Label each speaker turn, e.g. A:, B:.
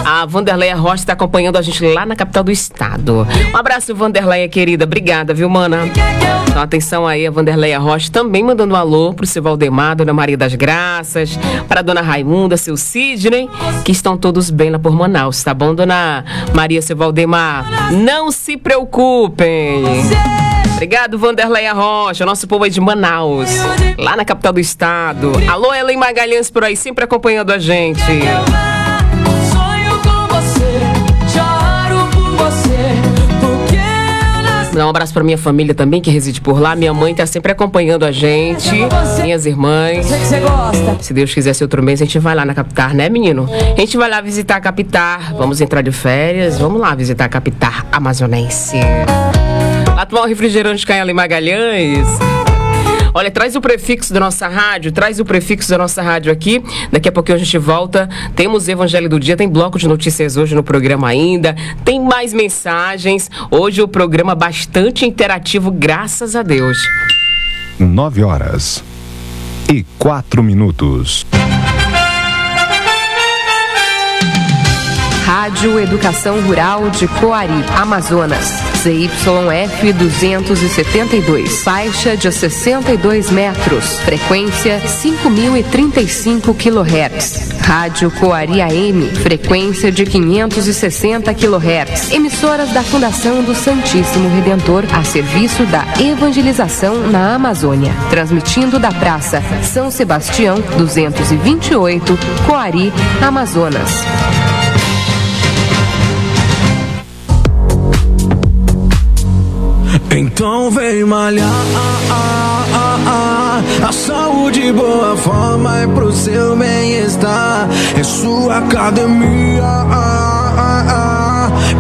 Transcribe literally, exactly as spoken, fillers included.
A: A Vanderleia Rocha está acompanhando a gente lá na capital do estado. Um abraço, Vanderleia, querida. Obrigada, viu, mana? Então, atenção aí, a Vanderleia Rocha também mandando um alô pro seu Valdemar, Dona Maria das Graças, para a Dona Raimunda, seu Sidney, que estão todos bem lá por Manaus, tá bom, Dona Maria, seu Valdemar? Não se preocupem. Obrigado, Vanderleia Rocha, nosso povo aí de Manaus, lá na capital do estado. Alô, Ellen Magalhães por aí, sempre acompanhando a gente. Dá um abraço pra minha família também, que reside por lá. Minha mãe tá sempre acompanhando a gente, minhas irmãs. Se Deus quiser, se outro mês a gente vai lá na capital, né, menino? A gente vai lá visitar a capital. Vamos entrar de férias, vamos lá visitar a capital amazonense. Lá tomar um refrigerante com a Ellen Magalhães. Olha, traz o prefixo da nossa rádio, traz o prefixo da nossa rádio aqui. Daqui a pouquinho a gente volta. Temos Evangelho do Dia, tem bloco de notícias hoje no programa ainda. Tem mais mensagens. Hoje o programa bastante interativo, graças a Deus.
B: Nove horas e quatro minutos.
C: Rádio Educação Rural de Coari, Amazonas. Z Y F duzentos e setenta e dois, faixa de sessenta e dois metros, frequência cinco mil e trinta e cinco quilohertz. Rádio Coari A M, frequência de quinhentos e sessenta quilohertz. Emissoras da Fundação do Santíssimo Redentor a serviço da evangelização na Amazônia. Transmitindo da Praça São Sebastião duzentos e vinte e oito, Coari, Amazonas.
D: Então vem malhar, ah, ah, ah, a saúde, boa forma é pro seu bem-estar. É sua academia.